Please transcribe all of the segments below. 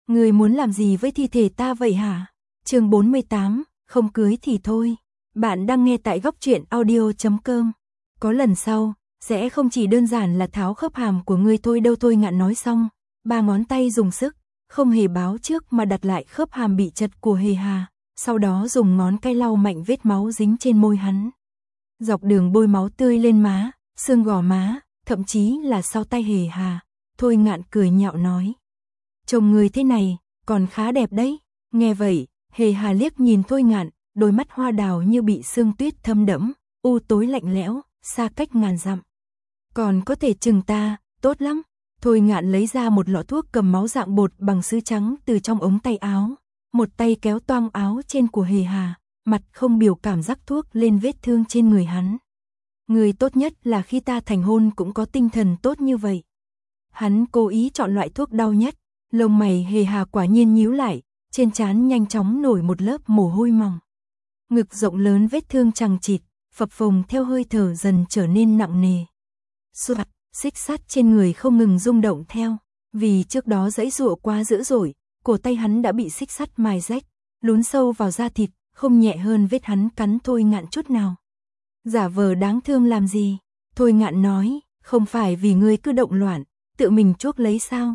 Ngươi muốn làm gì với thi thể ta vậy hả? Chương 48, không cưới thì thôi. Bạn đang nghe tại góc truyện audio.com. Có lần sau, sẽ không chỉ đơn giản là tháo khớp hàm của ngươi thôi đâu. Thôi Ngạn nói xong, ba ngón tay dùng sức, không hề báo trước mà đặt lại khớp hàm bị chật của Hề Hà, sau đó dùng ngón cái lau mạnh vết máu dính trên môi hắn. Dọc đường bôi máu tươi lên má, xương gò má, thậm chí là sau tay Hề Hà. Thôi Ngạn cười nhạo nói: "Trông người thế này, còn khá đẹp đấy." Nghe vậy, Hề Hà liếc nhìn Thôi Ngạn, đôi mắt hoa đào như bị sương tuyết thâm đẫm, u tối lạnh lẽo, xa cách ngàn dặm. "Còn có thể chừng ta, tốt lắm." Thôi Ngạn lấy ra một lọ thuốc cầm máu dạng bột bằng sứ trắng từ trong ống tay áo, một tay kéo toang áo trên của Hề Hà, mặt không biểu cảm rắc thuốc lên vết thương trên người hắn. "Người tốt nhất là khi ta thành hôn cũng có tinh thần tốt như vậy." Hắn cố ý chọn loại thuốc đau nhất, lông mày Hề Hà quả nhiên nhíu lại, trên trán nhanh chóng nổi một lớp mồ hôi mỏng. Ngực rộng lớn vết thương chằng chịt, phập phồng theo hơi thở dần trở nên nặng nề. Soạt, xích sắt trên người không ngừng rung động theo, vì trước đó giãy giụa quá dữ dội, cổ tay hắn đã bị xích sắt mài rách, lún sâu vào da thịt, không nhẹ hơn vết hắn cắn Thôi Ngạn chút nào. "Giả vờ đáng thương làm gì?" Thôi Ngạn nói, "Không phải vì ngươi cứ động loạn, tự mình chuốc lấy sao?"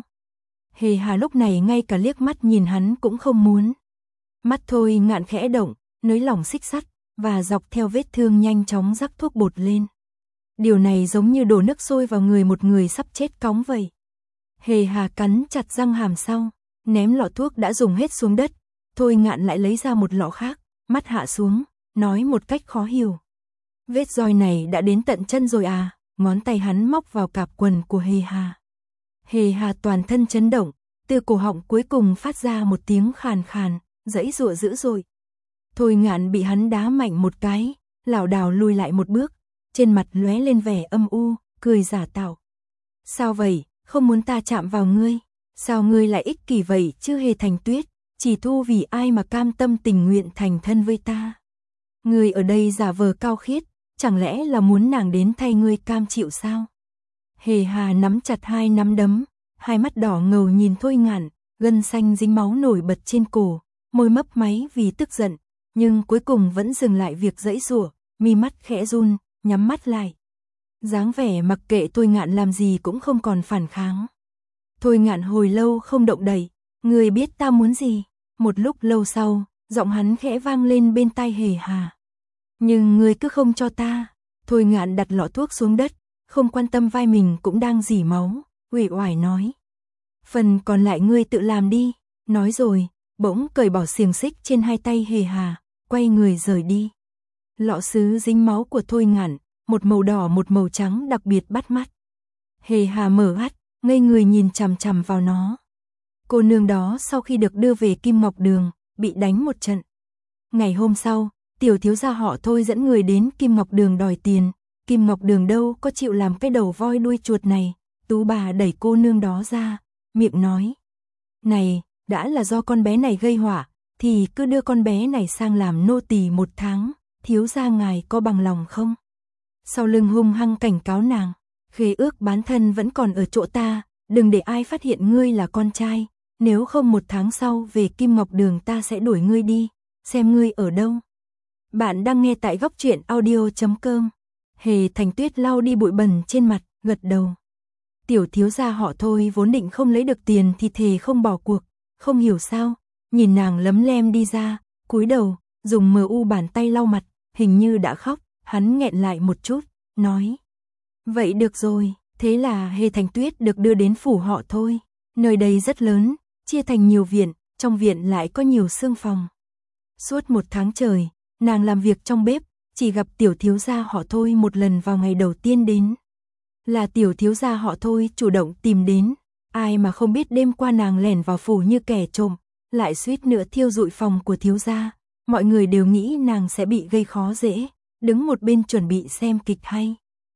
Hề Hà lúc này ngay cả liếc mắt nhìn hắn cũng không muốn. Mắt Thôi Ngạn khẽ động, nới lỏng xích sắt, và dọc theo vết thương nhanh chóng rắc thuốc bột lên. Điều này giống như đổ nước sôi vào người một người sắp chết cóng vậy. Hề Hà cắn chặt răng hàm sau, ném lọ thuốc đã dùng hết xuống đất. Thôi Ngạn lại lấy ra một lọ khác, mắt hạ xuống, nói một cách khó hiểu: "Vết roi này đã đến tận chân rồi à?" Ngón tay hắn móc vào cạp quần của Hề Hà. Hề Hà toàn thân chấn động, từ cổ họng cuối cùng phát ra một tiếng khàn khàn, giãy giụa dữ dội. Thôi Ngạn bị hắn đá mạnh một cái, lảo đảo lùi lại một bước, trên mặt lóe lên vẻ âm u, cười giả tạo: "Sao vậy, không muốn ta chạm vào ngươi? Sao ngươi lại ích kỷ vậy chứ Hề Thành Tuyết, chỉ thu vì ai mà cam tâm tình nguyện thành thân với ta? Ngươi ở đây giả vờ cao khiết, chẳng lẽ là muốn nàng đến thay ngươi cam chịu sao?" Hề Hà nắm chặt hai nắm đấm, hai mắt đỏ ngầu nhìn Thôi Ngạn, gân xanh dính máu nổi bật trên cổ, môi mấp máy vì tức giận, nhưng cuối cùng vẫn dừng lại việc giãy giụa, mi mắt khẽ run, nhắm mắt lại. Dáng vẻ mặc kệ Thôi Ngạn làm gì cũng không còn phản kháng. Thôi Ngạn hồi lâu không động đậy, "Ngươi biết ta muốn gì?" Một lúc lâu sau, giọng hắn khẽ vang lên bên tai Hề Hà. "Nhưng ngươi cứ không cho ta." Thôi Ngạn đặt lọ thuốc xuống đất, không quan tâm vai mình cũng đang rỉ máu, uể oải nói: "Phần còn lại ngươi tự làm đi." Nói rồi, bỗng cởi bỏ xiềng xích trên hai tay Hề Hà, quay người rời đi. Lọ sứ dính máu của Thôi Ngạn, một màu đỏ một màu trắng đặc biệt bắt mắt. Hề Hà mở mắt, ngây người nhìn chằm chằm vào nó. Cô nương đó sau khi được đưa về Kim Ngọc Đường, bị đánh một trận. Ngày hôm sau, tiểu thiếu gia họ Thôi dẫn người đến Kim Ngọc Đường đòi tiền. Kim Ngọc Đường đâu có chịu làm cái đầu voi đuôi chuột này. Tú bà đẩy cô nương đó ra, miệng nói: "Này, đã là do con bé này gây họa, thì cứ đưa con bé này sang làm nô tỳ 1 tháng, thiếu gia ngài có bằng lòng không?" Sau lưng hung hăng cảnh cáo nàng: "Khế ước bán thân vẫn còn ở chỗ ta, đừng để ai phát hiện ngươi là con trai, nếu không 1 tháng sau về Kim Ngọc Đường ta sẽ đuổi ngươi đi, xem ngươi ở đâu." Bạn đang nghe tại góc truyện audio.com. Hề Thành Tuyết lau đi bụi bẩn trên mặt, gật đầu. Tiểu thiếu gia họ Thôi vốn định không lấy được tiền thì thề không bỏ cuộc, không hiểu sao, nhìn nàng lấm lem đi ra, cúi đầu, dùng MU bàn tay lau mặt, hình như đã khóc, hắn nghẹn lại một chút, nói: "Vậy được rồi." Thế là Hề Thành Tuyết được đưa đến phủ họ Thôi. Nơi đây rất lớn, chia thành nhiều viện, trong viện lại có nhiều xương phòng. Suốt 1 tháng trời, nàng làm việc trong bếp, chỉ gặp tiểu thiếu gia họ Thôi một lần vào ngày đầu tiên đến. Là tiểu thiếu gia họ Thôi chủ động tìm đến, ai mà không biết đêm qua nàng lẻn vào phủ như kẻ trộm, lại suýt nữa thiêu rụi phòng của thiếu gia. Mọi người đều nghĩ nàng sẽ bị gây khó dễ, đứng một bên chuẩn bị xem kịch hay.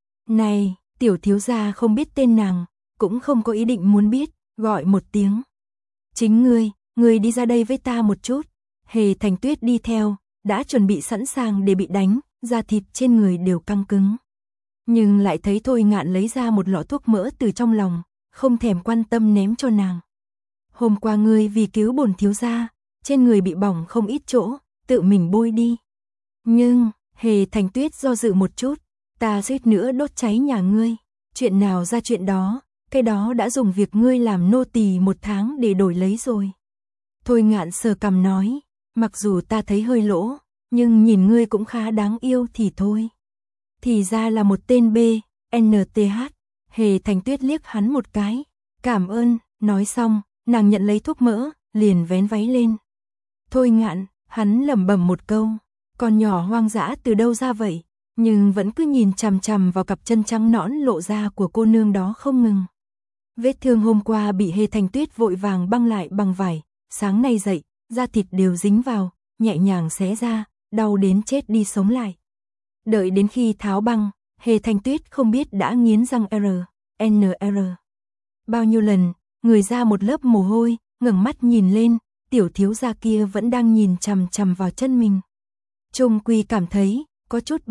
Này, tiểu thiếu gia không biết tên nàng, cũng không có ý định muốn biết, gọi một tiếng: "Chính ngươi đi ra đây với ta một chút." Hề Thành Tuyết đi theo, đã chuẩn bị sẵn sàng để bị đánh, da thịt trên người đều căng cứng. Nhưng lại thấy Thôi Ngạn lấy ra một lọ thuốc mỡ từ trong lòng, không thèm quan tâm ném cho nàng. hôm qua ngươi vì cứu bổn thiếu gia, trên người bị bỏng không ít chỗ, tự mình bôi đi. Nhưng, Hề Thành Tuyết do dự một chút, ta suýt nữa đốt cháy nhà ngươi, chuyện nào ra chuyện đó, cái đó đã dùng việc ngươi làm nô tỳ 1 tháng để đổi lấy rồi. Thôi Ngạn sờ cằm nói, mặc dù ta thấy hơi lỗ, nhưng nhìn ngươi cũng khá đáng yêu thì thôi. Thì ra là một tên BNTH, Hề Thành Tuyết liếc hắn một cái, cảm ơn, nói xong, nàng nhận lấy thuốc mỡ, liền vén váy lên. Thôi Ngạn, hắn lẩm bẩm một câu, con nhỏ hoang dã từ đâu ra vậy, nhưng vẫn cứ nhìn chằm chằm vào cặp chân trắng nõn lộ ra của cô nương đó không ngừng. Vết thương hôm qua bị Hề Thành Tuyết vội vàng băng lại bằng vải, sáng nay dậy, da thịt đều dính vào, nhẹ nhàng xé ra, đau đến chết đi sống lại. Đợi đến khi tháo băng, Hề Thành Tuyết không biết đã nghiến răng NR. Bao nhiêu lần, người ra một lớp mồ hôi, ngẩng mắt nhìn lên, tiểu thiếu gia kia vẫn đang nhìn chằm chằm vào chân mình. Trung Quy cảm thấy, có chút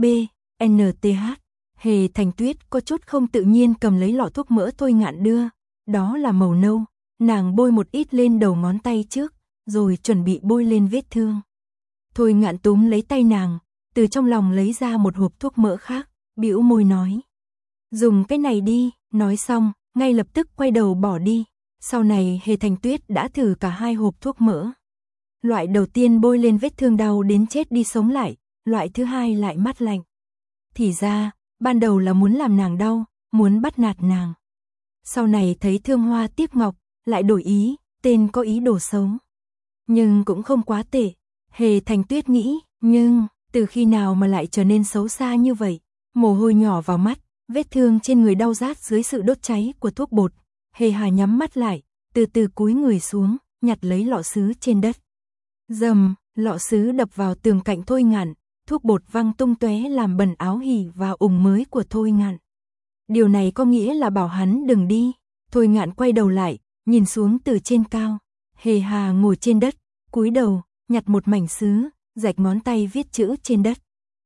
BNTH, Hề Thành Tuyết có chút không tự nhiên cầm lấy lọ thuốc mỡ Thôi Ngạn đưa, đó là màu nâu, nàng bôi một ít lên đầu ngón tay trước, rồi chuẩn bị bôi lên vết thương. Thôi Ngạn túm lấy tay nàng, từ trong lòng lấy ra một hộp thuốc mỡ khác, bĩu môi nói. Dùng cái này đi, nói xong, ngay lập tức quay đầu bỏ đi. Sau này Hề Thành Tuyết đã thử cả 2 hộp thuốc mỡ. Loại đầu tiên bôi lên vết thương đau đến chết đi sống lại, loại thứ hai lại mát lạnh. Thì ra, ban đầu là muốn làm nàng đau, muốn bắt nạt nàng. Sau này thấy thương hoa tiếc ngọc, lại đổi ý, tên có ý đồ xấu. Nhưng cũng không quá tệ, Hề Thành Tuyết nghĩ, nhưng, từ khi nào mà lại trở nên xấu xa như vậy, mồ hôi nhỏ vào mắt, vết thương trên người đau rát dưới sự đốt cháy của thuốc bột. Hề Hà nhắm mắt lại, từ từ cúi người xuống, nhặt lấy lọ sứ trên đất. Rầm, lọ sứ đập vào tường cạnh Thôi Ngạn, thuốc bột văng tung tóe làm bẩn áo hỉ và ủng mới của Thôi Ngạn. Điều này có nghĩa là bảo hắn đừng đi. Thôi Ngạn quay đầu lại, nhìn xuống từ trên cao. Hề Hà ngồi trên đất, cúi đầu, nhặt một mảnh sứ, rạch ngón tay viết chữ trên đất.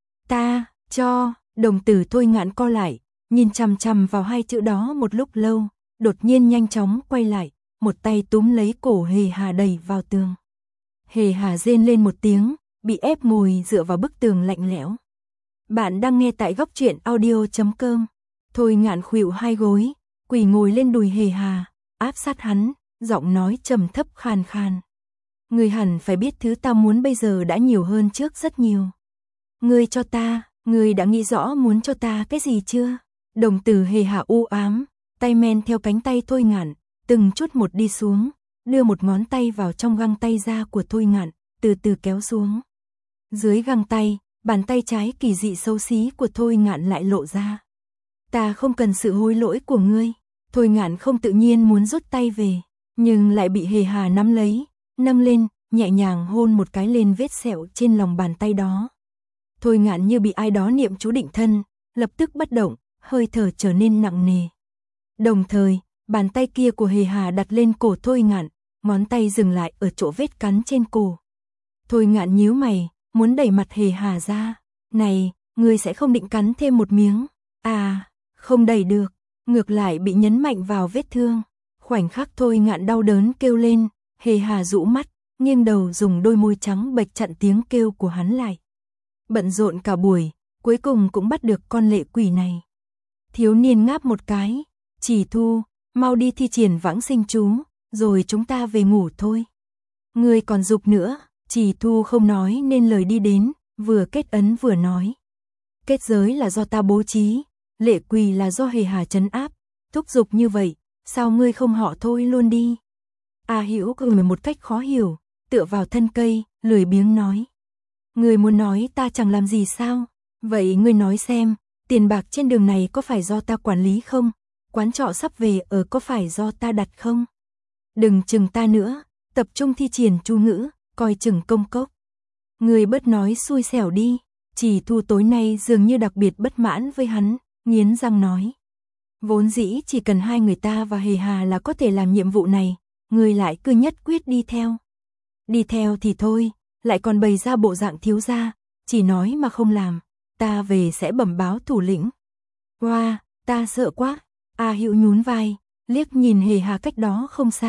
Ta, cho, đồng tử Thôi Ngạn co lại, nhìn chằm chằm vào 2 chữ đó một lúc lâu, đột nhiên nhanh chóng quay lại, một tay túm lấy cổ Hề Hà đẩy vào tường. Hề Hà rên lên một tiếng, bị ép ngồi dựa vào bức tường lạnh lẽo. Bạn đang nghe tại góc truyện audio.com. Thôi Ngạn khuỵu 2 gối, quỳ ngồi lên đùi Hề Hà, áp sát hắn, giọng nói trầm thấp khàn khàn. Ngươi hẳn phải biết thứ ta muốn bây giờ đã nhiều hơn trước rất nhiều. Ngươi cho ta, ngươi đã nghĩ rõ muốn cho ta cái gì chưa? Đồng tử Hề Hà u ám, tay men theo cánh tay Thôi Ngạn, từng chút một đi xuống, đưa một ngón tay vào trong găng tay da của Thôi Ngạn, từ từ kéo xuống. Dưới găng tay, bàn tay trái kỳ dị xấu xí của Thôi Ngạn lại lộ ra. Ta không cần sự hối lỗi của ngươi. Thôi Ngạn không tự nhiên muốn rút tay về, nhưng lại bị Hề Hà nắm lấy, nâng lên, nhẹ nhàng hôn một cái lên vết sẹo trên lòng bàn tay đó. Thôi Ngạn như bị ai đó niệm chú định thân, lập tức bất động, hơi thở trở nên nặng nề. Đồng thời, bàn tay kia của Hề Hà đặt lên cổ Thôi Ngạn, ngón tay dừng lại ở chỗ vết cắn trên cổ. Thôi Ngạn nhíu mày, muốn đẩy mặt Hề Hà ra. Này, ngươi sẽ không định cắn thêm một miếng? À, không đẩy được, ngược lại bị nhấn mạnh vào vết thương. Khoảnh khắc Thôi Ngạn đau đớn kêu lên, Hề Hà rũ mắt, nghiêng đầu dùng đôi môi trắng bệch chặn tiếng kêu của hắn lại. Bận rộn cả buổi, cuối cùng cũng bắt được con lệ quỷ này. Thiếu niên ngáp một cái, Chỉ Thu, mau đi thi triển vãng sinh chú, rồi chúng ta về ngủ thôi. Ngươi còn giục nữa, Chỉ Thu không nói nên lời đi đến, vừa kết ấn vừa nói. Kết giới là do ta bố trí, lệ quỷ là do Hề Hà trấn áp, thúc giục như vậy, sao ngươi không họ thôi luôn đi? A Hữu cười một cách khó hiểu, tựa vào thân cây, lười biếng nói. Ngươi muốn nói ta chẳng làm gì sao? Vậy ngươi nói xem, tiền bạc trên đường này có phải do ta quản lý không? Quán trọ sắp về ở có phải do ta đặt không? Đừng chừng ta nữa, tập trung thi triển chú ngữ, coi chừng công cốc. Ngươi bớt nói xui xẻo đi. Chỉ Thu tối nay dường như đặc biệt bất mãn với hắn, nghiến răng nói. Vốn dĩ chỉ cần 2 người ta và Hề Hà là có thể làm nhiệm vụ này, ngươi lại cứ nhất quyết đi theo. Đi theo thì thôi, lại còn bày ra bộ dạng thiếu gia, chỉ nói mà không làm, ta về sẽ bẩm báo thủ lĩnh. Wow, ta sợ quá. A Hữu nhún vai, liếc nhìn Hề Hà cách đó không xa,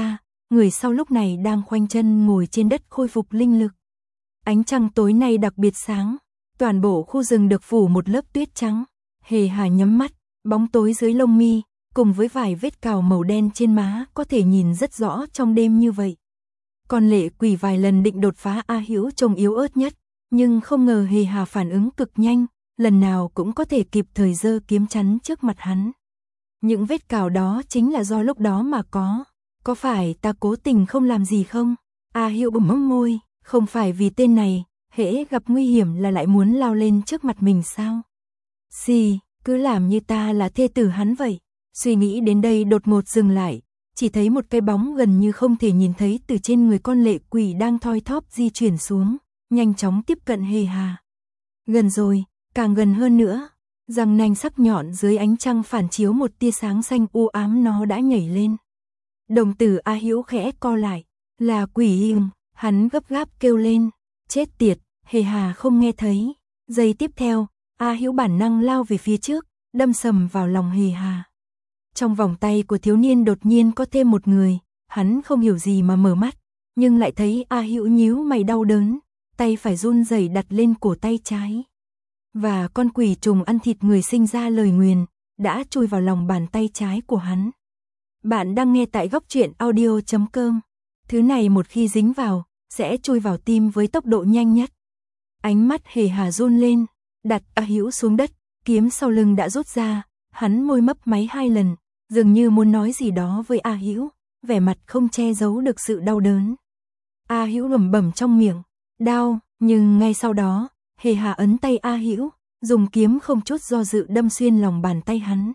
người sau lúc này đang khoanh chân ngồi trên đất khôi phục linh lực. Ánh trăng tối nay đặc biệt sáng, toàn bộ khu rừng được phủ một lớp tuyết trắng. Hề Hà nhắm mắt, bóng tối dưới lông mi, cùng với vài vết cào màu đen trên má có thể nhìn rất rõ trong đêm như vậy. Còn Lệ Quỷ vài lần định đột phá A Hữu trông yếu ớt nhất, nhưng không ngờ Hề Hà phản ứng cực nhanh, lần nào cũng có thể kịp thời giơ kiếm chắn trước mặt hắn. Những vết cào đó chính là do lúc đó mà có phải ta cố tình không làm gì không? A Hữu bấm môi, không phải vì tên này, hễ gặp nguy hiểm là lại muốn lao lên trước mặt mình sao? Xì, cứ làm như ta là thê tử hắn vậy. Suy nghĩ đến đây đột ngột dừng lại, chỉ thấy một cái bóng gần như không thể nhìn thấy từ trên người con Lệ Quỷ đang thoi thóp di chuyển xuống, nhanh chóng tiếp cận Hề Hà. Gần rồi, càng gần hơn nữa, răng nanh sắc nhọn dưới ánh trăng phản chiếu một tia sáng xanh u ám, nó đã nhảy lên. Đồng tử A Hữu khẽ co lại, là quỷ hình, hắn gấp gáp kêu lên, chết tiệt, Hề Hà không nghe thấy. Giây tiếp theo, A Hữu bản năng lao về phía trước, đâm sầm vào lòng Hề Hà. Trong vòng tay của thiếu niên đột nhiên có thêm một người, hắn không hiểu gì mà mở mắt, nhưng lại thấy A Hữu nhíu mày đau đớn, tay phải run rẩy đặt lên cổ tay trái. Và con quỷ trùng ăn thịt người sinh ra lời nguyền, đã chui vào lòng bàn tay trái của hắn. Bạn đang nghe tại goctruyện.audio.com. Thứ này một khi dính vào, sẽ chui vào tim với tốc độ nhanh nhất. Ánh mắt Hề Hà run lên, đặt A Hữu xuống đất, kiếm sau lưng đã rút ra, hắn môi mấp máy 2 lần, dường như muốn nói gì đó với A Hữu, vẻ mặt không che giấu được sự đau đớn. A Hữu lẩm bẩm trong miệng, đau, nhưng ngay sau đó, Hề Hà ấn tay A Hữu, dùng kiếm không chút do dự đâm xuyên lòng bàn tay hắn.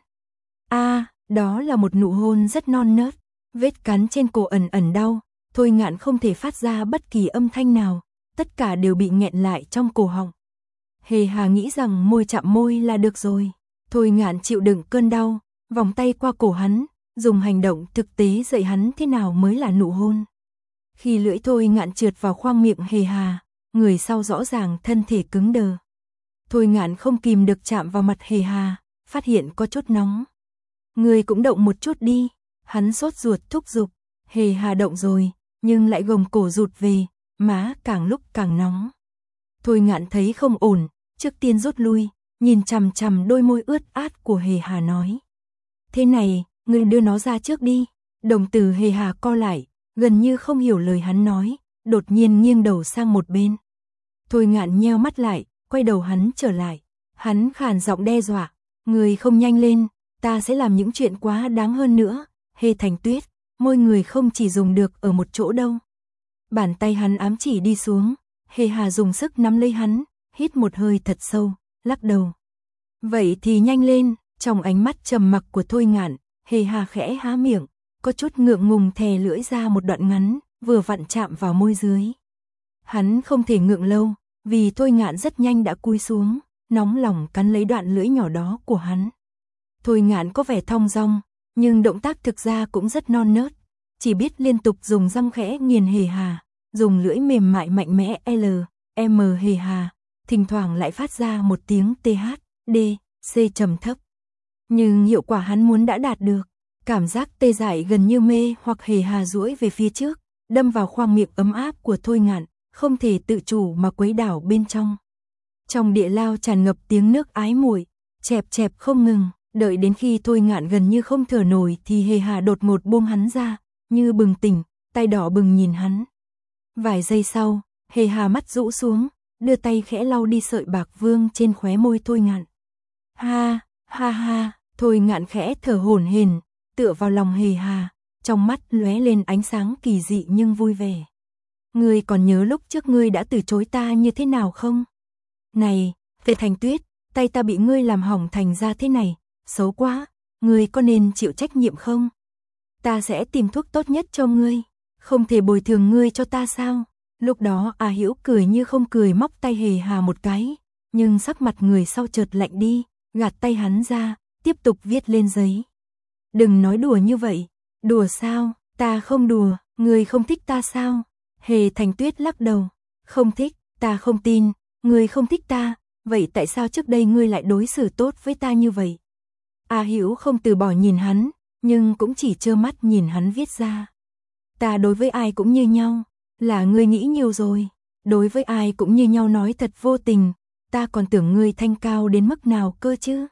Đó là một nụ hôn rất non nớt, vết cắn trên cổ ẩn ẩn đau, Thôi Ngạn không thể phát ra bất kỳ âm thanh nào, tất cả đều bị nghẹn lại trong cổ họng. Hề Hà nghĩ rằng môi chạm môi là được rồi. Thôi Ngạn chịu đựng cơn đau, vòng tay qua cổ hắn, dùng hành động thực tế dạy hắn thế nào mới là nụ hôn. Khi lưỡi Thôi Ngạn trượt vào khoang miệng Hề Hà, người sau rõ ràng thân thể cứng đờ. Thôi Ngạn không kìm được chạm vào mặt Hề Hà, phát hiện có chút nóng. Người cũng động một chút đi, hắn sốt ruột thúc giục. Hề Hà động rồi, nhưng lại gồng cổ rụt về, má càng lúc càng nóng. Thôi Ngạn thấy không ổn, trước tiên rút lui, nhìn chằm chằm đôi môi ướt át của Hề Hà nói. Thế này, ngươi đưa nó ra trước đi. Đồng tử Hề Hà co lại, gần như không hiểu lời hắn nói, đột nhiên nghiêng đầu sang một bên. Thôi Ngạn nheo mắt lại, quay đầu hắn trở lại. Hắn khàn giọng đe dọa, người không nhanh lên, ta sẽ làm những chuyện quá đáng hơn nữa. Hề Thành Tuyết, môi người không chỉ dùng được ở một chỗ đâu. Bàn tay hắn ám chỉ đi xuống, Hề Hà dùng sức nắm lấy hắn, hít một hơi thật sâu, lắc đầu. Vậy thì nhanh lên. Trong ánh mắt trầm mặc của Thôi Ngạn, Hề Hà khẽ há miệng, có chút ngượng ngùng thè lưỡi ra một đoạn ngắn, vừa vặn chạm vào môi dưới. Hắn không thể ngượng lâu, vì Thôi Ngạn rất nhanh đã cúi xuống, nóng lòng cắn lấy đoạn lưỡi nhỏ đó của hắn. Thôi Ngạn có vẻ thong dong, nhưng động tác thực ra cũng rất non nớt, chỉ biết liên tục dùng răng khẽ nghiền Hề Hà, dùng lưỡi mềm mại mạnh mẽ M Hề Hà, thỉnh thoảng lại phát ra một tiếng TH, D, C trầm thấp. Nhưng hiệu quả hắn muốn đã đạt được, cảm giác tê dại gần như mê hoặc. Hề Hà duỗi về phía trước, đâm vào khoang miệng ấm áp của Thôi Ngạn, không thể tự chủ mà quấy đảo bên trong. Trong địa lao tràn ngập tiếng nước ái muội, chẹp chẹp không ngừng, đợi đến khi Thôi Ngạn gần như không thở nổi thì Hề Hà đột ngột buông hắn ra, như bừng tỉnh, tay đỏ bừng nhìn hắn. Vài giây sau, Hề Hà mắt rũ xuống, đưa tay khẽ lau đi sợi bạc vương trên khóe môi Thôi Ngạn. Ha, ha ha. Thôi Ngạn khẽ thở hổn hển, tựa vào lòng Hề Hà, trong mắt lóe lên ánh sáng kỳ dị nhưng vui vẻ. Ngươi còn nhớ lúc trước ngươi đã từ chối ta như thế nào không? Này, Hề Thành Tuyết, tay ta bị ngươi làm hỏng thành ra thế này, xấu quá, ngươi có nên chịu trách nhiệm không? Ta sẽ tìm thuốc tốt nhất cho ngươi, không thể bồi thường ngươi cho ta sao? Lúc đó A Hữu cười như không cười móc tay Hề Hà một cái, nhưng sắc mặt người sau chợt lạnh đi, gạt tay hắn ra, tiếp tục viết lên giấy. Đừng nói đùa như vậy. Đùa sao? Ta không đùa. Ngươi không thích ta sao? Hề Thành Tuyết lắc đầu. Không thích, ta không tin. Ngươi không thích ta, vậy tại sao trước đây ngươi lại đối xử tốt với ta như vậy? A Hữu không từ bỏ nhìn hắn, nhưng cũng chỉ trơ mắt nhìn hắn viết ra. Ta đối với ai cũng như nhau, là ngươi nghĩ nhiều rồi. Đối với ai cũng như nhau nói thật vô tình, ta còn tưởng ngươi thanh cao đến mức nào cơ chứ.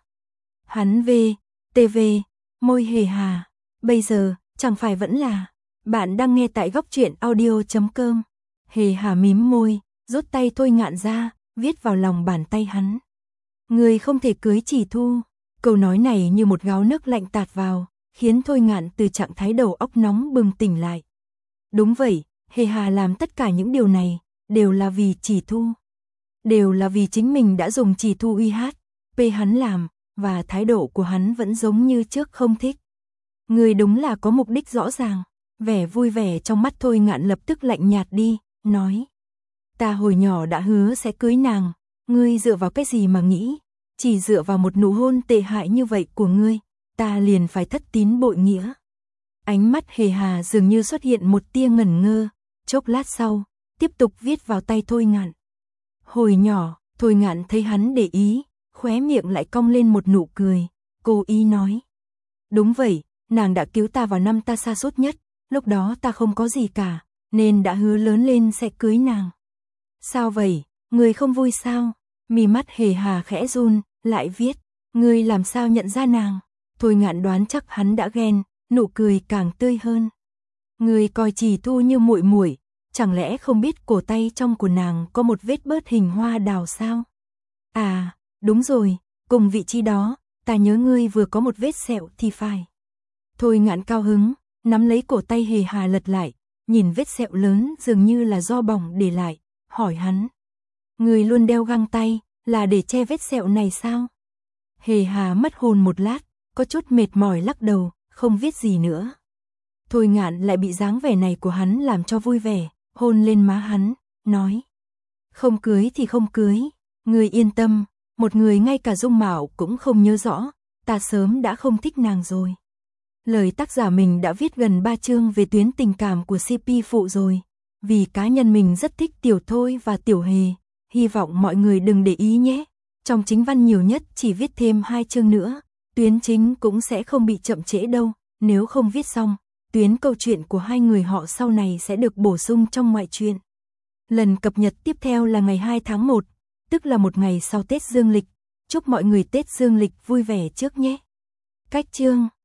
Hắn TV, môi hề hà, bây giờ, chẳng phải vẫn là, bạn đang nghe tại góc truyện audio.com. Hề hà mím môi, rút tay Thôi Ngạn ra, viết vào lòng bàn tay hắn. Ngươi không thể cưới Chỉ Thu. Câu nói này như một gáo nước lạnh tạt vào, khiến Thôi Ngạn từ trạng thái đầu óc nóng bừng tỉnh lại. Đúng vậy, Hề hà làm tất cả những điều này, đều là vì Chỉ Thu. Đều là vì chính mình đã dùng Chỉ Thu uy hát, hắn làm, và thái độ của hắn vẫn giống như trước không thích. Người đúng là có mục đích rõ ràng, vẻ vui vẻ trong mắt Thôi Ngạn lập tức lạnh nhạt đi, nói. Ta hồi nhỏ đã hứa sẽ cưới nàng, ngươi dựa vào cái gì mà nghĩ, chỉ dựa vào một nụ hôn tệ hại như vậy của ngươi, ta liền phải thất tín bội nghĩa. Ánh mắt Hề hà dường như xuất hiện một tia ngẩn ngơ, chốc lát sau, tiếp tục viết vào tay Thôi Ngạn. Hồi nhỏ, Thôi Ngạn thấy hắn để ý, khóe miệng lại cong lên một nụ cười, cố ý nói. Đúng vậy, nàng đã cứu ta vào năm ta sa sút nhất, lúc đó ta không có gì cả, nên đã hứa lớn lên sẽ cưới nàng. Sao vậy, ngươi không vui sao? Mí mắt Hề hà khẽ run, lại viết, ngươi làm sao nhận ra nàng? Thôi Ngạn đoán chắc hắn đã ghen, nụ cười càng tươi hơn. Ngươi coi Chỉ Thu như muội muội, chẳng lẽ không biết cổ tay trong của nàng có một vết bớt hình hoa đào sao? À, đúng rồi, cùng vị trí đó, ta nhớ ngươi vừa có một vết sẹo thì phải. Thôi Ngạn cao hứng, nắm lấy cổ tay Hề hà lật lại, nhìn vết sẹo lớn dường như là do bỏng để lại, hỏi hắn. Ngươi luôn đeo găng tay, là để che vết sẹo này sao? Hề hà mất hồn một lát, có chút mệt mỏi lắc đầu, không viết gì nữa. Thôi Ngạn lại bị dáng vẻ này của hắn làm cho vui vẻ, hôn lên má hắn, nói. Không cưới thì không cưới, ngươi yên tâm, một người ngay cả dung mạo cũng không nhớ rõ, ta sớm đã không thích nàng rồi. Lời tác giả mình đã viết gần 3 chương về tuyến tình cảm của CP phụ rồi, vì cá nhân mình rất thích Tiểu Thôi và Tiểu Hề, hy vọng mọi người đừng để ý nhé. Trong chính văn nhiều nhất chỉ viết thêm 2 chương nữa, tuyến chính cũng sẽ không bị chậm trễ đâu, nếu không viết xong, tuyến câu chuyện của hai người họ sau này sẽ được bổ sung trong ngoại truyện. Lần cập nhật tiếp theo là ngày 2 tháng 1, tức là một ngày sau Tết Dương lịch. Chúc mọi người Tết Dương lịch vui vẻ trước nhé. Cách chương